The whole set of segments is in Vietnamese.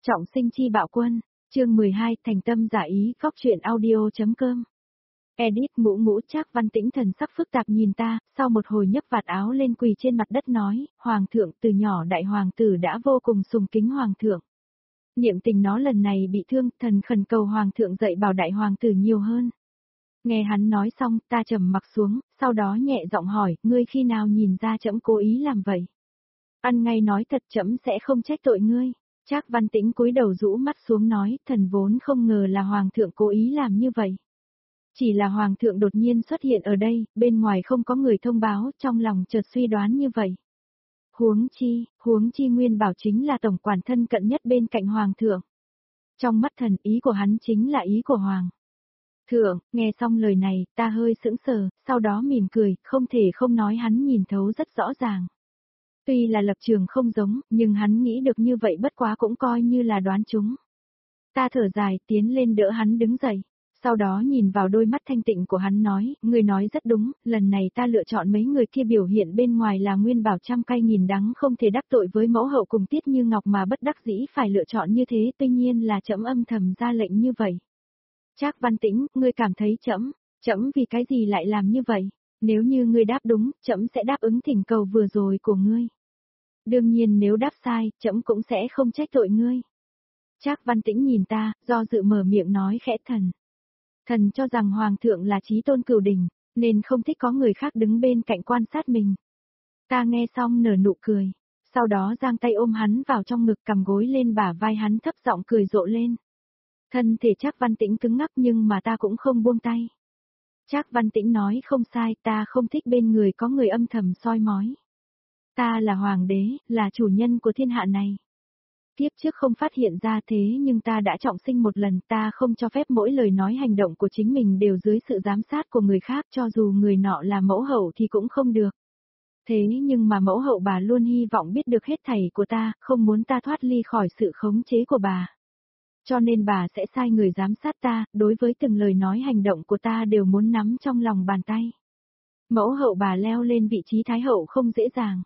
Trọng sinh chi bạo quân, chương 12, thành tâm giả ý, góc truyện audio.com. Edit Mũ Mũ. Trác Văn Tĩnh thần sắc phức tạp nhìn ta, sau một hồi nhấc vạt áo lên quỳ trên mặt đất nói, Hoàng thượng, từ nhỏ đại hoàng tử đã vô cùng sùng kính Hoàng thượng. Niệm tình nó lần này bị thương, thần khẩn cầu Hoàng thượng dạy bảo đại hoàng tử nhiều hơn. Nghe hắn nói xong, ta trầm mặc xuống, sau đó nhẹ giọng hỏi, ngươi khi nào nhìn ra trẫm cố ý làm vậy? Ăn ngay nói thật, trẫm sẽ không trách tội ngươi. Trác Văn Tĩnh cúi đầu rũ mắt xuống nói, thần vốn không ngờ là Hoàng thượng cố ý làm như vậy. Chỉ là Hoàng thượng đột nhiên xuất hiện ở đây, bên ngoài không có người thông báo, trong lòng chợt suy đoán như vậy. Huống chi Nguyên Bảo chính là tổng quản thân cận nhất bên cạnh Hoàng thượng. Trong mắt thần, ý của hắn chính là ý của Hoàng thượng. Nghe xong lời này, ta hơi sững sờ, sau đó mỉm cười, không thể không nói hắn nhìn thấu rất rõ ràng. Tuy là lập trường không giống, nhưng hắn nghĩ được như vậy bất quá cũng coi như là đoán chúng. Ta thở dài, tiến lên đỡ hắn đứng dậy. Sau đó nhìn vào đôi mắt thanh tịnh của hắn nói, người nói rất đúng, lần này ta lựa chọn mấy người kia biểu hiện bên ngoài là Nguyên Bảo trăm cay nghìn đắng không thể đắc tội với mẫu hậu cùng Tiết Như Ngọc mà bất đắc dĩ phải lựa chọn như thế, tuy nhiên là trẫm âm thầm ra lệnh như vậy. Trác Văn Tĩnh, ngươi cảm thấy trẫm vì cái gì lại làm như vậy? Nếu như ngươi đáp đúng, trẫm sẽ đáp ứng thỉnh cầu vừa rồi của ngươi. Đương nhiên nếu đáp sai, trẫm cũng sẽ không trách tội ngươi. Trác Văn Tĩnh nhìn ta, do dự mở miệng nói khẽ thần cho rằng Hoàng thượng là chí tôn cửu đỉnh, nên không thích có người khác đứng bên cạnh quan sát mình. Ta nghe xong nở nụ cười, sau đó giang tay ôm hắn vào trong ngực cầm gối lên bả vai hắn thấp giọng cười rộ lên. Thân thể Trác Văn Tĩnh cứng ngắc nhưng mà ta cũng không buông tay. Trác Văn Tĩnh nói không sai, ta không thích bên người có người âm thầm soi mói. Ta là hoàng đế, là chủ nhân của thiên hạ này. Kiếp trước không phát hiện ra thế nhưng ta đã trọng sinh một lần, ta không cho phép mỗi lời nói hành động của chính mình đều dưới sự giám sát của người khác, cho dù người nọ là mẫu hậu thì cũng không được. Thế nhưng mà mẫu hậu bà luôn hy vọng biết được hết thảy của ta, không muốn ta thoát ly khỏi sự khống chế của bà. Cho nên bà sẽ sai người giám sát ta, đối với từng lời nói hành động của ta đều muốn nắm trong lòng bàn tay. Mẫu hậu bà leo lên vị trí thái hậu không dễ dàng.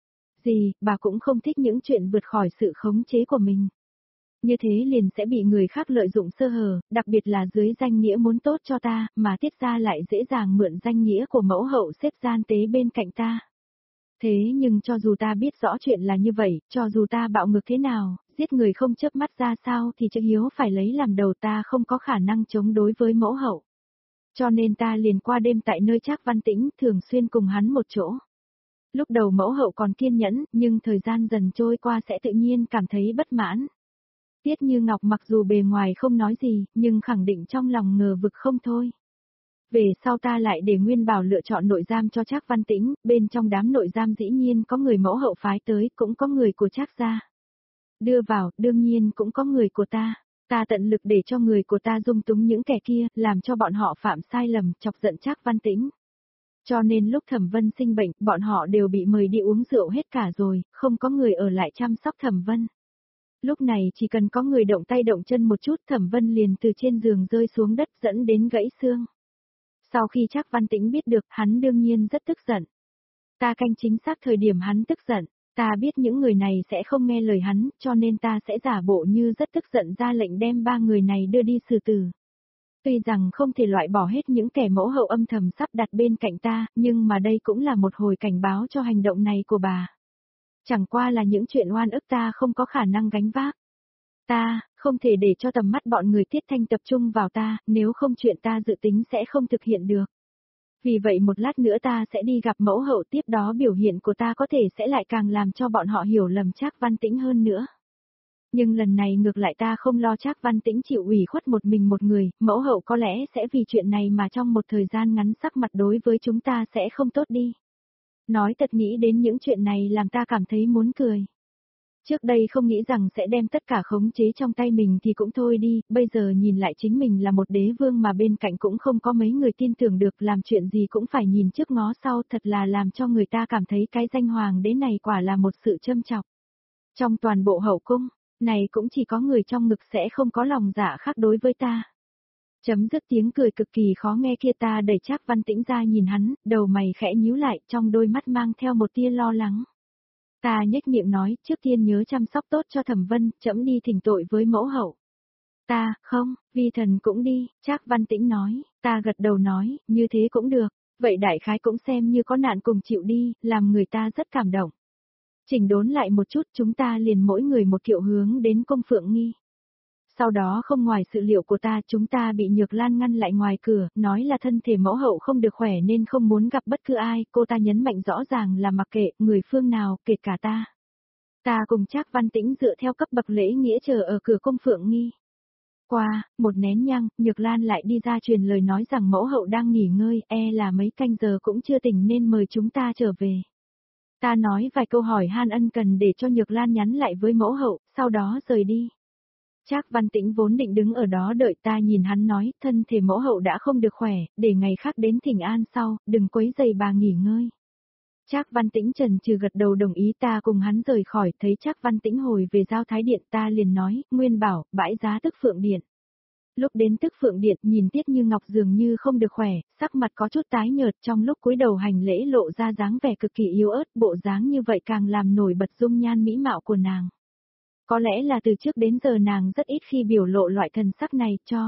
Bà cũng không thích những chuyện vượt khỏi sự khống chế của mình. Như thế liền sẽ bị người khác lợi dụng sơ hở, đặc biệt là dưới danh nghĩa muốn tốt cho ta, mà Tiết gia lại dễ dàng mượn danh nghĩa của mẫu hậu xếp gian tế bên cạnh ta. Thế nhưng cho dù ta biết rõ chuyện là như vậy, cho dù ta bạo ngược thế nào, giết người không chớp mắt ra sao thì chữ hiếu phải lấy làm đầu, ta không có khả năng chống đối với mẫu hậu. Cho nên ta liền qua đêm tại nơi Trác Văn Tĩnh, thường xuyên cùng hắn một chỗ. Lúc đầu mẫu hậu còn kiên nhẫn, nhưng thời gian dần trôi qua sẽ tự nhiên cảm thấy bất mãn. Tiết Như Ngọc mặc dù bề ngoài không nói gì, nhưng khẳng định trong lòng ngờ vực không thôi. Về sau ta lại để Nguyên Bảo lựa chọn nội giam cho Trác Văn Tĩnh, bên trong đám nội giam dĩ nhiên có người mẫu hậu phái tới, cũng có người của Trác gia. Đưa vào, đương nhiên cũng có người của ta. Ta tận lực để cho người của ta dung túng những kẻ kia, làm cho bọn họ phạm sai lầm, chọc giận Trác Văn Tĩnh. Cho nên lúc Thẩm Vân sinh bệnh, bọn họ đều bị mời đi uống rượu hết cả rồi, không có người ở lại chăm sóc Thẩm Vân. Lúc này chỉ cần có người động tay động chân một chút, Thẩm Vân liền từ trên giường rơi xuống đất dẫn đến gãy xương. Sau khi Trác Văn Tĩnh biết được, hắn đương nhiên rất tức giận. Ta canh chính xác thời điểm hắn tức giận, ta biết những người này sẽ không nghe lời hắn, cho nên ta sẽ giả bộ như rất tức giận ra lệnh đem 3 người này đưa đi xử tử. Tuy rằng không thể loại bỏ hết những kẻ mẫu hậu âm thầm sắp đặt bên cạnh ta, nhưng mà đây cũng là một hồi cảnh báo cho hành động này của bà. Chẳng qua là những chuyện oan ức ta không có khả năng gánh vác. Ta, không thể để cho tầm mắt bọn người Tiết Thanh tập trung vào ta, nếu không chuyện ta dự tính sẽ không thực hiện được. Vì vậy một lát nữa ta sẽ đi gặp mẫu hậu, tiếp đó biểu hiện của ta có thể sẽ lại càng làm cho bọn họ hiểu lầm Trác Văn Tĩnh hơn nữa. Nhưng lần này ngược lại ta không lo Trác Văn Tĩnh chịu ủy khuất một mình một người, mẫu hậu có lẽ sẽ vì chuyện này mà trong một thời gian ngắn sắc mặt đối với chúng ta sẽ không tốt đi. Nói thật, nghĩ đến những chuyện này làm ta cảm thấy muốn cười. Trước đây không nghĩ rằng sẽ đem tất cả khống chế trong tay mình thì cũng thôi đi, bây giờ nhìn lại chính mình là một đế vương mà bên cạnh cũng không có mấy người tin tưởng được, làm chuyện gì cũng phải nhìn trước ngó sau, thật là làm cho người ta cảm thấy cái danh hoàng đế này quả là một sự châm chọc. Trong toàn bộ hậu cung, này cũng chỉ có người trong ngực sẽ không có lòng dạ khác đối với ta. Chấm dứt tiếng cười cực kỳ khó nghe kia, ta đẩy Trác Văn Tĩnh ra nhìn hắn, đầu mày khẽ nhíu lại, trong đôi mắt mang theo một tia lo lắng. Ta nhếch miệng nói, trước tiên nhớ chăm sóc tốt cho Thẩm Vân, trẫm đi thỉnh tội với mẫu hậu. Ta, không, vi thần cũng đi, Trác Văn Tĩnh nói, ta gật đầu nói, như thế cũng được, vậy đại khái cũng xem như có nạn cùng chịu đi, làm người ta rất cảm động. Chỉnh đốn lại một chút chúng ta liền mỗi người một kiệu hướng đến cung Phượng Nghi. Sau đó không ngoài sự liệu của ta chúng ta bị Nhược Lan ngăn lại ngoài cửa, nói là thân thể mẫu hậu không được khỏe nên không muốn gặp bất cứ ai, cô ta nhấn mạnh rõ ràng là mặc kệ người phương nào, kể cả ta. Ta cùng Trác Văn Tĩnh dựa theo cấp bậc lễ nghĩa chờ ở cửa cung Phượng Nghi. Qua, một nén nhang, Nhược Lan lại đi ra truyền lời nói rằng mẫu hậu đang nghỉ ngơi, là mấy canh giờ cũng chưa tỉnh nên mời chúng ta trở về. Ta nói vài câu hỏi han ân cần để cho Nhược Lan nhắn lại với mẫu hậu, sau đó rời đi. Trác Văn Tĩnh vốn định đứng ở đó đợi ta nhìn hắn nói, thân thể mẫu hậu đã không được khỏe, để ngày khác đến thỉnh an sau, đừng quấy rầy bà nghỉ ngơi. Trác Văn Tĩnh trần trừ gật đầu đồng ý ta cùng hắn rời khỏi, thấy Trác Văn Tĩnh hồi về giao thái điện ta liền nói, Nguyên bảo, bãi giá Tức Phượng Điện. Lúc đến Tức Phượng Điện nhìn Tiết Như Ngọc dường như không được khỏe, sắc mặt có chút tái nhợt trong lúc cúi đầu hành lễ lộ ra dáng vẻ cực kỳ yếu ớt, bộ dáng như vậy càng làm nổi bật dung nhan mỹ mạo của nàng. Có lẽ là từ trước đến giờ nàng rất ít khi biểu lộ loại thần sắc này cho.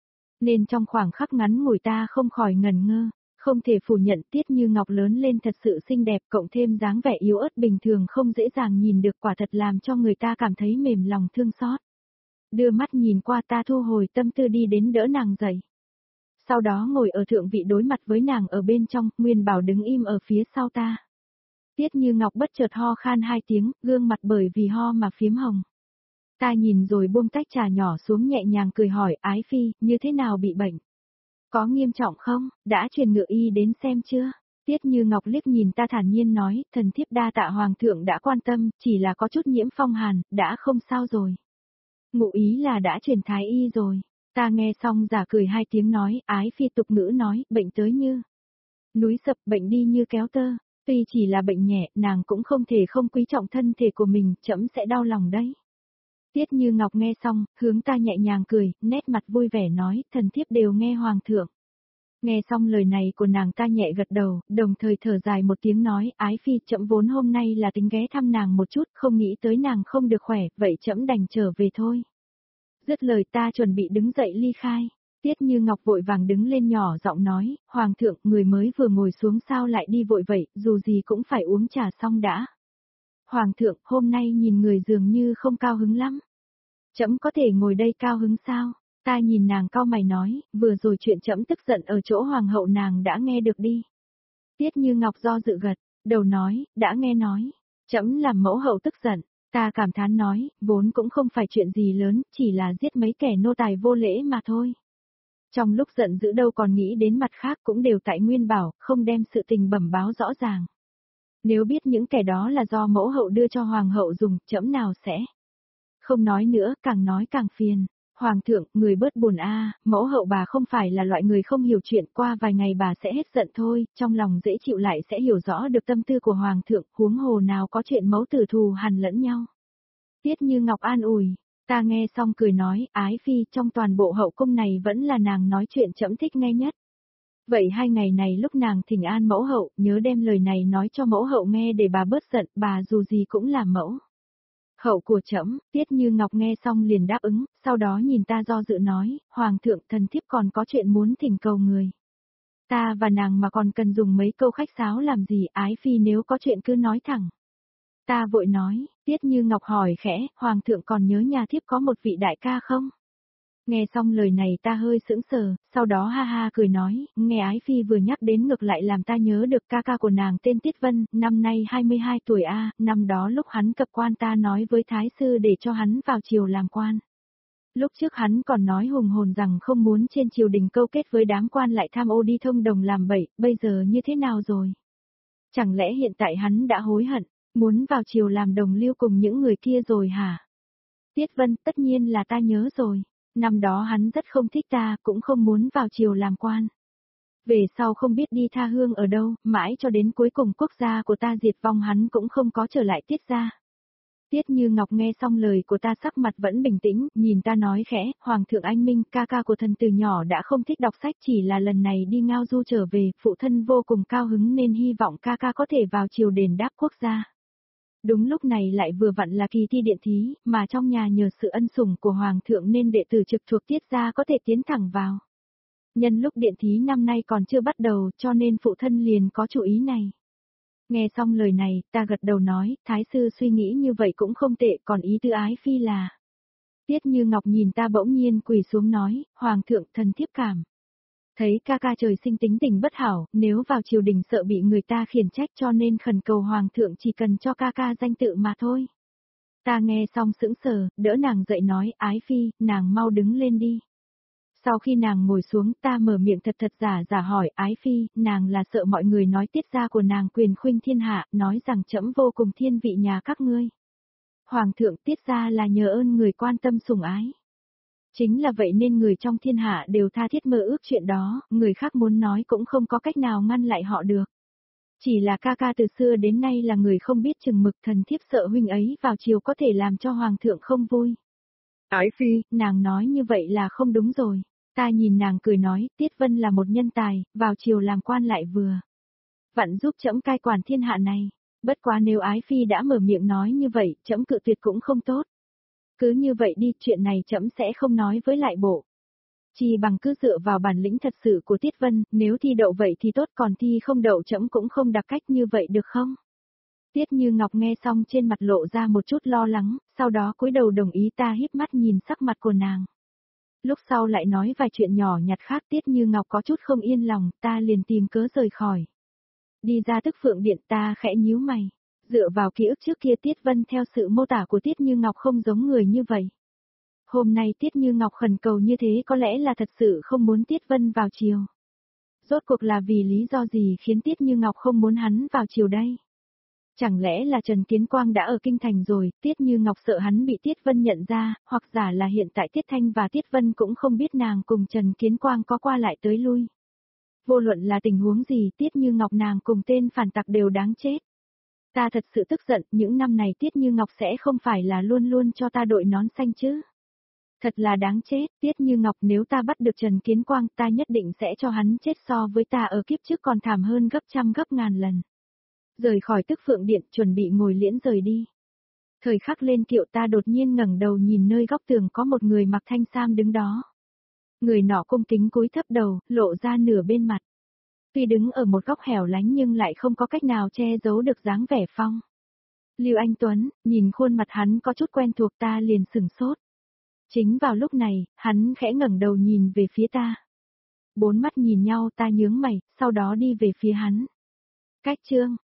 Nên trong khoảng khắc ngắn ngủi ta không khỏi ngần ngơ, không thể phủ nhận Tiết Như Ngọc lớn lên thật sự xinh đẹp cộng thêm dáng vẻ yếu ớt bình thường không dễ dàng nhìn được quả thật làm cho người ta cảm thấy mềm lòng thương xót. Đưa mắt nhìn qua ta thu hồi tâm tư đi đến đỡ nàng dậy. Sau đó ngồi ở thượng vị đối mặt với nàng ở bên trong, Nguyên Bảo đứng im ở phía sau ta. Tiết Như Ngọc bất chợt ho khan 2 tiếng, gương mặt bởi vì ho mà phiếm hồng. Ta nhìn rồi buông tách trà nhỏ xuống nhẹ nhàng cười hỏi, Ái Phi, như thế nào bị bệnh? Có nghiêm trọng không, đã truyền ngựa y đến xem chưa? Tiết Như Ngọc liếc nhìn ta thản nhiên nói, thần thiếp đa tạ hoàng thượng đã quan tâm, chỉ là có chút nhiễm phong hàn, đã không sao rồi. Ngụ ý là đã truyền thái y rồi. Ta nghe xong giả cười 2 tiếng nói, Ái Phi tục ngữ nói, bệnh tới như núi sập, bệnh đi như kéo tơ. Tuy chỉ là bệnh nhẹ, nàng cũng không thể không quý trọng thân thể của mình, trẫm sẽ đau lòng đấy. Tiết Như Ngọc nghe xong, hướng ta nhẹ nhàng cười, nét mặt vui vẻ nói, thần thiếp đều nghe hoàng thượng. Nghe xong lời này của nàng ta nhẹ gật đầu, đồng thời thở dài một tiếng nói, Ái Phi trẫm vốn hôm nay là tính ghé thăm nàng một chút, không nghĩ tới nàng không được khỏe, vậy trẫm đành trở về thôi. Dứt lời ta chuẩn bị đứng dậy ly khai. Tiết Như Ngọc vội vàng đứng lên nhỏ giọng nói, Hoàng thượng, người mới vừa ngồi xuống sao lại đi vội vậy, dù gì cũng phải uống trà xong đã. Hoàng thượng, hôm nay nhìn người dường như không cao hứng lắm. Trẫm có thể ngồi đây cao hứng sao? Ta nhìn nàng cau mày nói, vừa rồi chuyện trẫm tức giận ở chỗ hoàng hậu nàng đã nghe được đi. Tiết Như Ngọc do dự gật, đầu nói, đã nghe nói. Trẫm làm mẫu hậu tức giận. Ta cảm thán nói, vốn cũng không phải chuyện gì lớn, chỉ là giết mấy kẻ nô tài vô lễ mà thôi. Trong lúc giận dữ đâu còn nghĩ đến mặt khác cũng đều tại Nguyên Bảo, không đem sự tình bẩm báo rõ ràng. Nếu biết những kẻ đó là do mẫu hậu đưa cho hoàng hậu dùng, trẫm nào sẽ. Không nói nữa, càng nói càng phiền. Hoàng thượng, người bớt buồn mẫu hậu bà không phải là loại người không hiểu chuyện, qua vài ngày bà sẽ hết giận thôi, trong lòng dễ chịu lại sẽ hiểu rõ được tâm tư của hoàng thượng, huống hồ nào có chuyện mẫu tử thù hằn lẫn nhau. Tiết Như Ngọc an ủi, ta nghe xong cười nói, Ái Phi trong toàn bộ hậu cung này vẫn là nàng nói chuyện trẫm thích nghe nhất. Vậy 2 ngày này lúc nàng thỉnh an mẫu hậu, nhớ đem lời này nói cho mẫu hậu nghe để bà bớt giận, bà dù gì cũng là mẫu hậu của trẫm. Tiết Như Ngọc nghe xong liền đáp ứng, sau đó nhìn ta do dự nói, Hoàng thượng thần thiếp còn có chuyện muốn thỉnh cầu người. Ta và nàng mà còn cần dùng mấy câu khách sáo làm gì, Ái Phi nếu có chuyện cứ nói thẳng. Ta vội nói, Tiết Như Ngọc hỏi khẽ, Hoàng thượng còn nhớ nhà thiếp có một vị đại ca không? Nghe xong lời này ta hơi sững sờ, sau đó ha ha cười nói, nghe Ái Phi vừa nhắc đến ngược lại làm ta nhớ được ca ca của nàng tên Tiết Vân, năm nay 22 tuổi năm đó lúc hắn cập quan ta nói với Thái sư để cho hắn vào triều làm quan. Lúc trước hắn còn nói hùng hồn rằng không muốn trên triều đình câu kết với đám quan lại tham ô đi thông đồng làm bậy, bây giờ như thế nào rồi? Chẳng lẽ hiện tại hắn đã hối hận, muốn vào triều làm đồng lưu cùng những người kia rồi hả? Tiết Vân, tất nhiên là ta nhớ rồi. Năm đó hắn rất không thích ta, cũng không muốn vào triều làm quan. Về sau không biết đi tha hương ở đâu, mãi cho đến cuối cùng quốc gia của ta diệt vong hắn cũng không có trở lại Tiết gia. Tiết Như Ngọc nghe xong lời của ta sắc mặt vẫn bình tĩnh, nhìn ta nói khẽ, Hoàng thượng anh minh, ca ca của thần từ nhỏ đã không thích đọc sách, chỉ là lần này đi ngao du trở về, phụ thân vô cùng cao hứng nên hy vọng ca ca có thể vào triều đền đáp quốc gia. Đúng lúc này lại vừa vặn là kỳ thi điện thí, mà trong nhà nhờ sự ân sủng của Hoàng thượng nên đệ tử trực thuộc Tiết gia có thể tiến thẳng vào. Nhân lúc điện thí năm nay còn chưa bắt đầu cho nên phụ thân liền có chủ ý này. Nghe xong lời này, ta gật đầu nói, Thái sư suy nghĩ như vậy cũng không tệ, còn ý tư ái phi là. Tiết Như Ngọc nhìn ta bỗng nhiên quỳ xuống nói, Hoàng thượng thần thiếp cảm. Thấy ca ca trời sinh tính tình bất hảo, nếu vào triều đình sợ bị người ta khiển trách cho nên khẩn cầu Hoàng thượng chỉ cần cho ca ca danh tự mà thôi. Ta nghe xong sững sờ, đỡ nàng dậy nói, ái phi, nàng mau đứng lên đi. Sau khi nàng ngồi xuống ta mở miệng thật giả hỏi ái phi, nàng là sợ mọi người nói tiết gia của nàng quyền khuynh thiên hạ, nói rằng trẫm vô cùng thiên vị nhà các ngươi. Hoàng thượng tiết gia là nhờ ơn người quan tâm sủng ái. Chính là vậy nên người trong thiên hạ đều tha thiết mơ ước chuyện đó, người khác muốn nói cũng không có cách nào ngăn lại họ được. Chỉ là ca ca từ xưa đến nay là người không biết chừng mực, thần thiếp sợ huynh ấy vào chiều có thể làm cho Hoàng thượng không vui. Ái phi, nàng nói như vậy là không đúng rồi. Ta nhìn nàng cười nói, Tiết Vân là một nhân tài, vào chiều làm quan lại vừa. Vặn giúp trẫm cai quản thiên hạ này. Bất quá nếu ái phi đã mở miệng nói như vậy, trẫm cự tuyệt cũng không tốt. Cứ như vậy đi, chuyện này trẫm sẽ không nói với lại bộ. Chỉ bằng cứ dựa vào bản lĩnh thật sự của Tiết Vân, nếu thi đậu vậy thì tốt, còn thi không đậu trẫm cũng không đặc cách như vậy được không? Tiết Như Ngọc nghe xong trên mặt lộ ra một chút lo lắng, sau đó cúi đầu đồng ý. Ta híp mắt nhìn sắc mặt của nàng. Lúc sau lại nói vài chuyện nhỏ nhặt khác, Tiết Như Ngọc có chút không yên lòng, ta liền tìm cớ rời khỏi. Đi ra Tức Phượng Điện ta khẽ nhíu mày. Dựa vào ký ức trước kia Tiết Vân theo sự mô tả của Tiết Như Ngọc không giống người như vậy. Hôm nay Tiết Như Ngọc khẩn cầu như thế có lẽ là thật sự không muốn Tiết Vân vào triều. Rốt cuộc là vì lý do gì khiến Tiết Như Ngọc không muốn hắn vào triều đây? Chẳng lẽ là Trần Kiến Quang đã ở kinh thành rồi, Tiết Như Ngọc sợ hắn bị Tiết Vân nhận ra, hoặc giả là hiện tại Tiết Thanh và Tiết Vân cũng không biết nàng cùng Trần Kiến Quang có qua lại tới lui. Vô luận là tình huống gì, Tiết Như Ngọc nàng cùng tên phản tặc đều đáng chết. Ta thật sự tức giận, những năm này Tiết Như Ngọc sẽ không phải là luôn luôn cho ta đội nón xanh chứ. Thật là đáng chết, Tiết Như Ngọc, nếu ta bắt được Trần Kiến Quang ta nhất định sẽ cho hắn chết so với ta ở kiếp trước còn thảm hơn gấp trăm gấp ngàn lần. Rời khỏi Tức Phượng Điện chuẩn bị ngồi liễn rời đi. Thời khắc lên kiệu ta đột nhiên ngẩng đầu nhìn nơi góc tường có một người mặc thanh sam đứng đó. Người nọ cung kính cúi thấp đầu, lộ ra nửa bên mặt. Tuy đứng ở một góc hẻo lánh nhưng lại không có cách nào che giấu được dáng vẻ phong. Lưu Anh Tuấn, nhìn khuôn mặt hắn có chút quen thuộc ta liền sửng sốt. Chính vào lúc này, hắn khẽ ngẩng đầu nhìn về phía ta. Bốn mắt nhìn nhau ta nhướng mày, sau đó đi về phía hắn. Cách chương.